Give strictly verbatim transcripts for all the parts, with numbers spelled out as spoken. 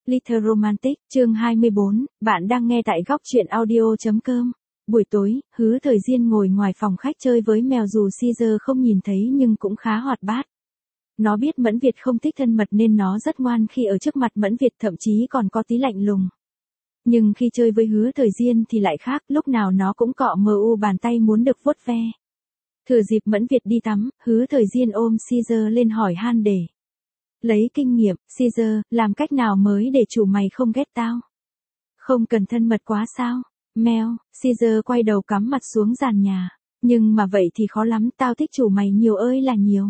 Little Romantic, chương hai mươi bốn, bạn đang nghe tại góc truyện audio.com. Buổi tối, Hứa Thời Diên ngồi ngoài phòng khách chơi với mèo dù Caesar không nhìn thấy nhưng cũng khá hoạt bát. Nó biết Mẫn Việt không thích thân mật nên nó rất ngoan khi ở trước mặt Mẫn Việt, thậm chí còn có tí lạnh lùng. Nhưng khi chơi với Hứa Thời Diên thì lại khác, lúc nào nó cũng cọ mờ u bàn tay muốn được vuốt ve. Thừa dịp Mẫn Việt đi tắm, Hứa Thời Diên ôm Caesar lên hỏi han để lấy kinh nghiệm. Caesar, làm cách nào mới để chủ mày không ghét tao? Không cần thân mật quá sao? Mèo, Caesar quay đầu cắm mặt xuống sàn nhà. Nhưng mà vậy thì khó lắm, tao thích chủ mày nhiều ơi là nhiều.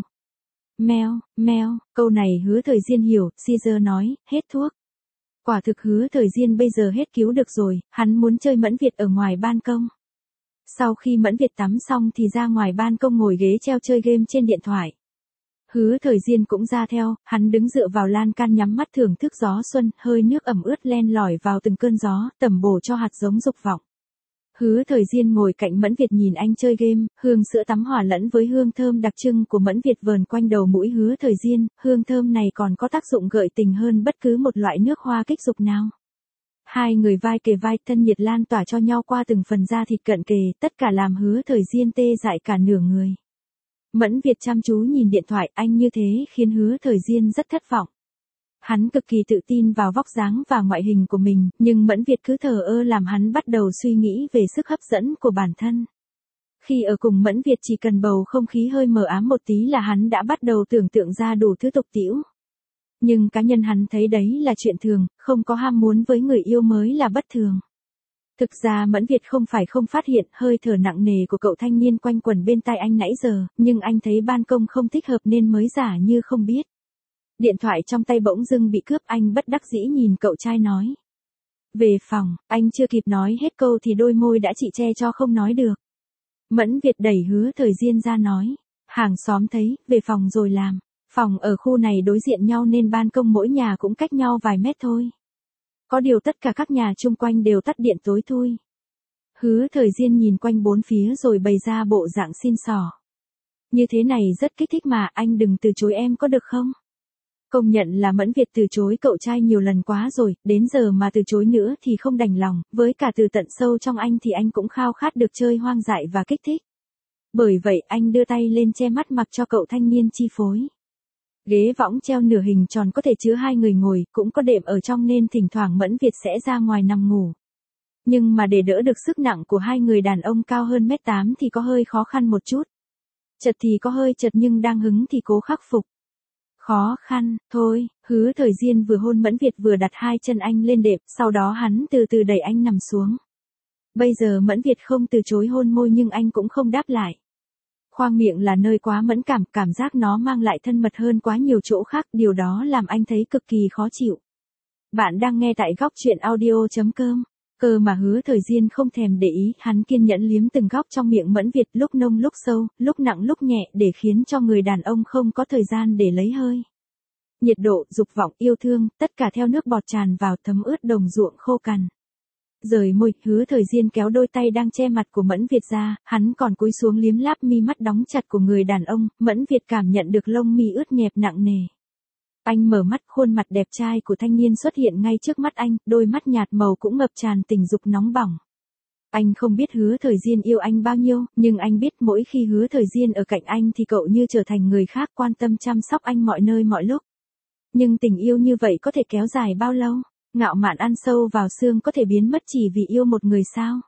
Mèo, mèo, câu này Hứa Thời Diên hiểu. Caesar nói, hết thuốc. Quả thực Hứa Thời Diên bây giờ hết cứu được rồi, hắn muốn chơi Mẫn Việt ở ngoài ban công. Sau khi Mẫn Việt tắm xong thì ra ngoài ban công ngồi ghế treo chơi game trên điện thoại. Hứa Thời Diên cũng ra theo, hắn đứng dựa vào lan can nhắm mắt thưởng thức gió xuân, hơi nước ẩm ướt len lỏi vào từng cơn gió, tẩm bổ cho hạt giống dục vọng. Hứa Thời Diên ngồi cạnh Mẫn Việt nhìn anh chơi game, hương sữa tắm hòa lẫn với hương thơm đặc trưng của Mẫn Việt vờn quanh đầu mũi Hứa Thời Diên, hương thơm này còn có tác dụng gợi tình hơn bất cứ một loại nước hoa kích dục nào. Hai người vai kề vai, thân nhiệt lan tỏa cho nhau qua từng phần da thịt cận kề, tất cả làm Hứa Thời Diên tê dại cả nửa người. Mẫn Việt chăm chú nhìn điện thoại, anh như thế khiến Hứa Thời Diên rất thất vọng. Hắn cực kỳ tự tin vào vóc dáng và ngoại hình của mình, nhưng Mẫn Việt cứ thờ ơ làm hắn bắt đầu suy nghĩ về sức hấp dẫn của bản thân. Khi ở cùng Mẫn Việt chỉ cần bầu không khí hơi mờ ám một tí là hắn đã bắt đầu tưởng tượng ra đủ thứ tục tĩu. Nhưng cá nhân hắn thấy đấy là chuyện thường, không có ham muốn với người yêu mới là bất thường. Thực ra Mẫn Việt không phải không phát hiện hơi thở nặng nề của cậu thanh niên quanh quẩn bên tai anh nãy giờ, nhưng anh thấy ban công không thích hợp nên mới giả như không biết. Điện thoại trong tay bỗng dưng bị cướp, anh bất đắc dĩ nhìn cậu trai nói. Về phòng, anh chưa kịp nói hết câu thì đôi môi đã chị che cho không nói được. Mẫn Việt đẩy Hứa Thời Diên ra nói. Hàng xóm thấy, về phòng rồi làm. Phòng ở khu này đối diện nhau nên ban công mỗi nhà cũng cách nhau vài mét thôi. Có điều tất cả các nhà chung quanh đều tắt điện tối thui. Hứa Thời Diên nhìn quanh bốn phía rồi bày ra bộ dạng xin xỏ. Như thế này rất kích thích mà, anh đừng từ chối em có được không? Công nhận là Mẫn Việt từ chối cậu trai nhiều lần quá rồi, đến giờ mà từ chối nữa thì không đành lòng, với cả từ tận sâu trong anh thì anh cũng khao khát được chơi hoang dại và kích thích. Bởi vậy anh đưa tay lên che mắt mặc cho cậu thanh niên chi phối. Ghế võng treo nửa hình tròn có thể chứa hai người ngồi, cũng có đệm ở trong nên thỉnh thoảng Mẫn Việt sẽ ra ngoài nằm ngủ. Nhưng mà để đỡ được sức nặng của hai người đàn ông cao hơn mét tám thì có hơi khó khăn một chút. Chật thì có hơi chật nhưng đang hứng thì cố khắc phục. Khó khăn, thôi, Hứa Thời Diên vừa hôn Mẫn Việt vừa đặt hai chân anh lên đệm, sau đó hắn từ từ đẩy anh nằm xuống. Bây giờ Mẫn Việt không từ chối hôn môi nhưng anh cũng không đáp lại. Khoang miệng là nơi quá mẫn cảm, cảm giác nó mang lại thân mật hơn quá nhiều chỗ khác, điều đó làm anh thấy cực kỳ khó chịu. Bạn đang nghe tại góc truyện audio.com. Cơ mà Hứa Thời Diên không thèm để ý, hắn kiên nhẫn liếm từng góc trong miệng Mẫn Việt, lúc nông lúc sâu, lúc nặng lúc nhẹ để khiến cho người đàn ông không có thời gian để lấy hơi. Nhiệt độ, dục vọng, yêu thương, tất cả theo nước bọt tràn vào thấm ướt đồng ruộng khô cằn. Rời môi, Hứa Thời Diên kéo đôi tay đang che mặt của Mẫn Việt ra, hắn còn cúi xuống liếm láp mi mắt đóng chặt của người đàn ông, Mẫn Việt cảm nhận được lông mi ướt nhẹp nặng nề. Anh mở mắt, khuôn mặt đẹp trai của thanh niên xuất hiện ngay trước mắt anh, đôi mắt nhạt màu cũng ngập tràn tình dục nóng bỏng. Anh không biết Hứa Thời Diên yêu anh bao nhiêu, nhưng anh biết mỗi khi Hứa Thời Diên ở cạnh anh thì cậu như trở thành người khác, quan tâm chăm sóc anh mọi nơi mọi lúc. Nhưng tình yêu như vậy có thể kéo dài bao lâu? Ngạo mạn ăn sâu vào xương có thể biến mất chỉ vì yêu một người sao?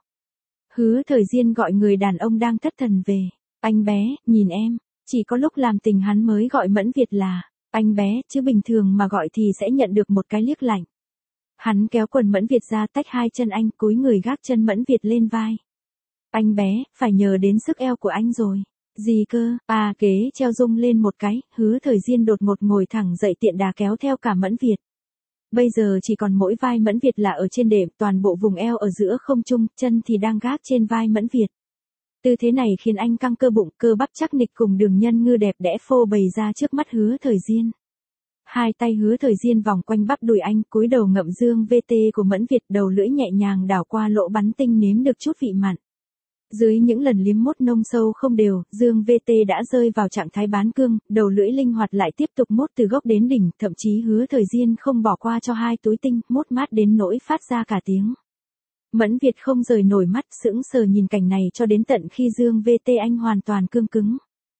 Hứa Thời Diên gọi người đàn ông đang thất thần về. Anh bé, nhìn em. Chỉ có lúc làm tình hắn mới gọi Mẫn Việt là anh bé, chứ bình thường mà gọi thì sẽ nhận được một cái liếc lạnh. Hắn kéo quần Mẫn Việt ra, tách hai chân anh, cúi người gác chân Mẫn Việt lên vai. Anh bé, phải nhờ đến sức eo của anh rồi. Gì cơ? À, ghế treo rung lên một cái, Hứa Thời Diên đột ngột ngồi thẳng dậy tiện đà kéo theo cả Mẫn Việt. Bây giờ chỉ còn mỗi vai Mẫn Việt là ở trên đệm, toàn bộ vùng eo ở giữa không trung, chân thì đang gác trên vai Mẫn Việt. Tư thế này khiến anh căng cơ bụng, cơ bắp chắc nịch cùng đường nhân ngư đẹp đẽ phô bày ra trước mắt Hứa Thời Diên. Hai tay Hứa Thời Diên vòng quanh bắp đùi anh, cúi đầu ngậm dương vê tê của Mẫn Việt, đầu lưỡi nhẹ nhàng đảo qua lỗ bắn tinh nếm được chút vị mặn. Dưới những lần liếm mốt nông sâu không đều, Dương vê tê đã rơi vào trạng thái bán cương, đầu lưỡi linh hoạt lại tiếp tục mốt từ gốc đến đỉnh, thậm chí Hứa Thời Diên không bỏ qua cho hai túi tinh, mốt mát đến nỗi phát ra cả tiếng. Mẫn Việt không rời nổi mắt, sững sờ nhìn cảnh này cho đến tận khi Dương vê tê anh hoàn toàn cương cứng.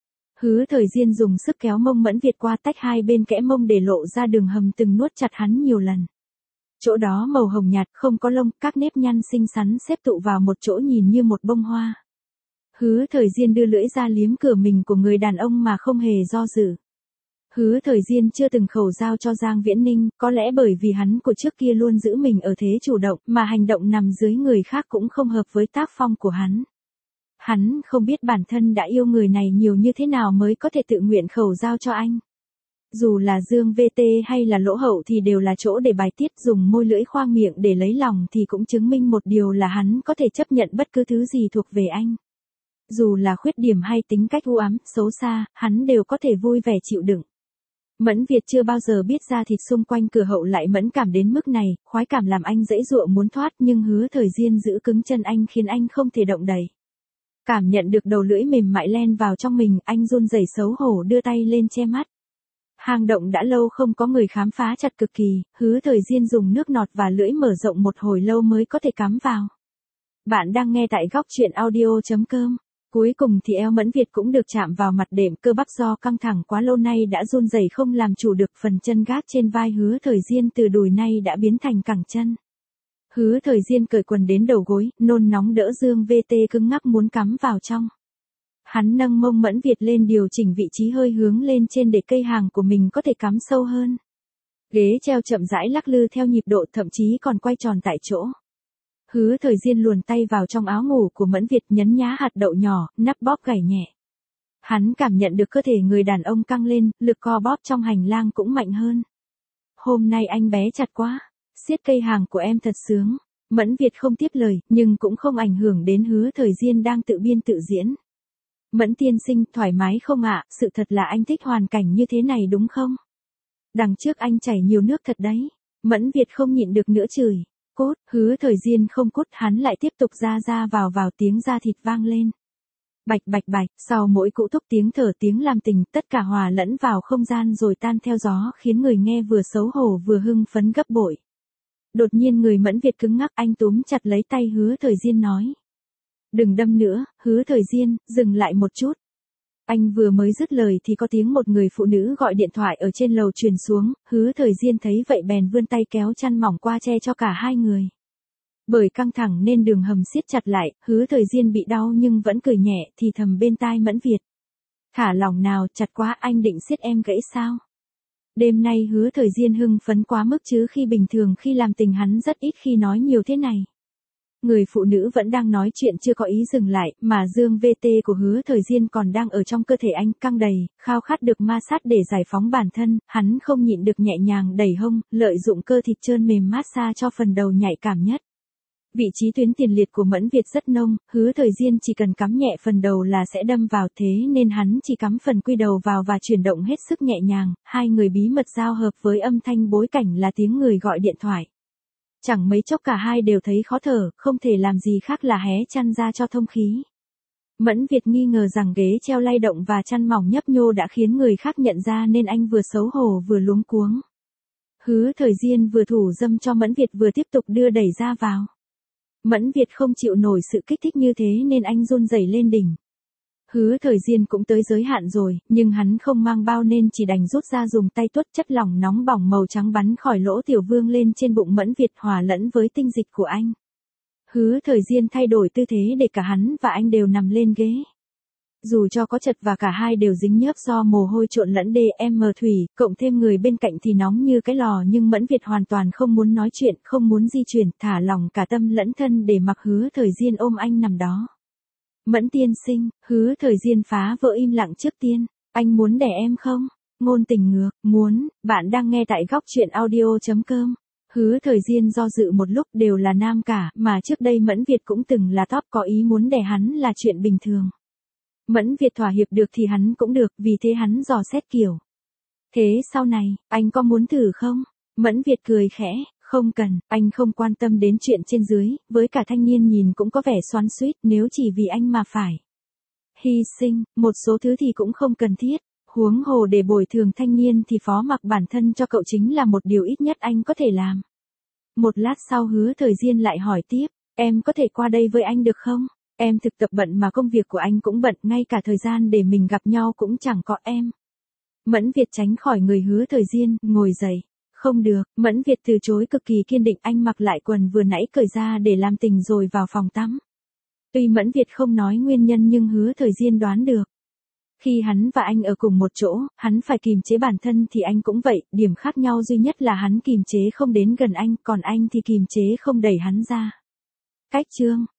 Hứa Thời Diên dùng sức kéo mông Mẫn Việt qua tách hai bên kẽ mông để lộ ra đường hầm từng nuốt chặt hắn nhiều lần. Chỗ đó màu hồng nhạt, không có lông, các nếp nhăn xinh xắn xếp tụ vào một chỗ nhìn như một bông hoa. Hứa Thời Diên đưa lưỡi ra liếm cửa mình của người đàn ông mà không hề do dự. Hứa Thời Diên chưa từng khẩu giao cho Giang Viễn Ninh, có lẽ bởi vì hắn của trước kia luôn giữ mình ở thế chủ động, mà hành động nằm dưới người khác cũng không hợp với tác phong của hắn. Hắn không biết bản thân đã yêu người này nhiều như thế nào mới có thể tự nguyện khẩu giao cho anh. Dù là Dương vê tê hay là Lỗ Hậu thì đều là chỗ để bài tiết, dùng môi lưỡi khoang miệng để lấy lòng thì cũng chứng minh một điều là hắn có thể chấp nhận bất cứ thứ gì thuộc về anh. Dù là khuyết điểm hay tính cách u ám, xấu xa, hắn đều có thể vui vẻ chịu đựng. Mẫn Việt chưa bao giờ biết da thịt xung quanh cửa hậu lại mẫn cảm đến mức này, khoái cảm làm anh dãy dụa muốn thoát nhưng Hứa Thời Diên giữ cứng chân anh khiến anh không thể động đậy. Cảm nhận được đầu lưỡi mềm mại len vào trong mình, anh run rẩy xấu hổ đưa tay lên che mắt. Hang động đã lâu không có người khám phá chặt cực kỳ, Hứa Thời Diên dùng nước nọt và lưỡi mở rộng một hồi lâu mới có thể cắm vào. Bạn đang nghe tại góc truyện audio chấm com. Cuối cùng thì eo Mẫn Việt cũng được chạm vào mặt đệm, cơ bắp do căng thẳng quá lâu nay đã run rẩy không làm chủ được, phần chân gác trên vai Hứa Thời Diên từ đùi nay đã biến thành cẳng chân. Hứa Thời Diên cởi quần đến đầu gối, nôn nóng đỡ Dương vê tê cứng ngắc muốn cắm vào trong. Hắn nâng mông Mẫn Việt lên điều chỉnh vị trí hơi hướng lên trên để cây hàng của mình có thể cắm sâu hơn. Ghế treo chậm rãi lắc lư theo nhịp độ, thậm chí còn quay tròn tại chỗ. Hứa Thời Diên luồn tay vào trong áo ngủ của Mẫn Việt, nhấn nhá hạt đậu nhỏ, nắp bóp gảy nhẹ. Hắn cảm nhận được cơ thể người đàn ông căng lên, lực co bóp trong hành lang cũng mạnh hơn. Hôm nay anh bé chặt quá, siết cây hàng của em thật sướng. Mẫn Việt không tiếp lời, nhưng cũng không ảnh hưởng đến Hứa Thời Diên đang tự biên tự diễn. Mẫn tiên sinh, thoải mái không ạ, sự thật là anh thích hoàn cảnh như thế này đúng không? Đằng trước anh chảy nhiều nước thật đấy. Mẫn Việt không nhịn được nữa chửi. Cốt, Hứa Thời Diên không cốt, hắn lại tiếp tục ra ra vào vào, tiếng da thịt vang lên. Bạch bạch bạch, sau mỗi cú thúc tiếng thở tiếng làm tình, tất cả hòa lẫn vào không gian rồi tan theo gió, khiến người nghe vừa xấu hổ vừa hưng phấn gấp bội. Đột nhiên người Mẫn Việt cứng ngắc, anh túm chặt lấy tay Hứa Thời Diên nói. Đừng đâm nữa, Hứa Thời Diên, dừng lại một chút. Anh vừa mới dứt lời thì có tiếng một người phụ nữ gọi điện thoại ở trên lầu truyền xuống, Hứa Thời Diên thấy vậy bèn vươn tay kéo chăn mỏng qua che cho cả hai người. Bởi căng thẳng nên đường hầm siết chặt lại, Hứa Thời Diên bị đau nhưng vẫn cười nhẹ thì thầm bên tai Mẫn Việt. Thả lỏng nào, chặt quá, anh định siết em gãy sao? Đêm nay Hứa Thời Diên hưng phấn quá mức chứ khi bình thường khi làm tình hắn rất ít khi nói nhiều thế này. Người phụ nữ vẫn đang nói chuyện chưa có ý dừng lại, mà Dương vê tê của Hứa Thời Diên còn đang ở trong cơ thể anh, căng đầy, khao khát được ma sát để giải phóng bản thân, hắn không nhịn được nhẹ nhàng đẩy hông, lợi dụng cơ thịt trơn mềm mát xa cho phần đầu nhạy cảm nhất. Vị trí tuyến tiền liệt của Mẫn Việt rất nông, Hứa Thời Diên chỉ cần cắm nhẹ phần đầu là sẽ đâm vào, thế nên hắn chỉ cắm phần quy đầu vào và chuyển động hết sức nhẹ nhàng, hai người bí mật giao hợp với âm thanh bối cảnh là tiếng người gọi điện thoại. Chẳng mấy chốc cả hai đều thấy khó thở, không thể làm gì khác là hé chăn ra cho thông khí. Mẫn Việt nghi ngờ rằng ghế treo lay động và chăn mỏng nhấp nhô đã khiến người khác nhận ra nên anh vừa xấu hổ vừa luống cuống. Hứa Thời Diên vừa thủ dâm cho Mẫn Việt vừa tiếp tục đưa đẩy ra vào. Mẫn Việt không chịu nổi sự kích thích như thế nên anh run rẩy lên đỉnh. Hứa Thời Diên cũng tới giới hạn rồi, nhưng hắn không mang bao nên chỉ đành rút ra dùng tay tuốt, chất lỏng nóng bỏng màu trắng bắn khỏi lỗ tiểu vương lên trên bụng Mẫn Việt hòa lẫn với tinh dịch của anh. Hứa Thời Diên thay đổi tư thế để cả hắn và anh đều nằm lên ghế. Dù cho có chật và cả hai đều dính nhớp do mồ hôi trộn lẫn đê em thủy, cộng thêm người bên cạnh thì nóng như cái lò, nhưng Mẫn Việt hoàn toàn không muốn nói chuyện, không muốn di chuyển, thả lỏng cả tâm lẫn thân để mặc Hứa Thời Diên ôm anh nằm đó. Mẫn tiên sinh, Hứa Thời Diên phá vỡ im lặng trước tiên. Anh muốn đẻ em không? Ngôn tình ngược, muốn. Bạn đang nghe tại góc truyện audio chấm com. Hứa Thời Diên do dự một lúc, đều là nam cả, mà trước đây Mẫn Việt cũng từng là top, có ý muốn đẻ hắn là chuyện bình thường. Mẫn Việt thỏa hiệp được thì hắn cũng được, vì thế hắn dò xét kiểu. Thế sau này, anh có muốn thử không? Mẫn Việt cười khẽ, Không cần, anh không quan tâm đến chuyện trên dưới, với cả thanh niên nhìn cũng có vẻ xoắn xuýt, nếu chỉ vì anh mà phải hy sinh, một số thứ thì cũng không cần thiết. Huống hồ để bồi thường thanh niên thì phó mặc bản thân cho cậu chính là một điều ít nhất anh có thể làm. Một lát sau Hứa Thời Diên lại hỏi tiếp, em có thể qua đây với anh được không? Em thực tập bận mà công việc của anh cũng bận, ngay cả thời gian để mình gặp nhau cũng chẳng có em. Mẫn Việt tránh khỏi người Hứa Thời Diên, ngồi dậy. Không được, Mẫn Việt từ chối cực kỳ kiên định, anh mặc lại quần vừa nãy cởi ra để làm tình rồi vào phòng tắm. Tuy Mẫn Việt không nói nguyên nhân nhưng Hứa Thời Diên đoán được. Khi hắn và anh ở cùng một chỗ, hắn phải kìm chế bản thân thì anh cũng vậy, điểm khác nhau duy nhất là hắn kìm chế không đến gần anh, còn anh thì kìm chế không đẩy hắn ra. Cách chương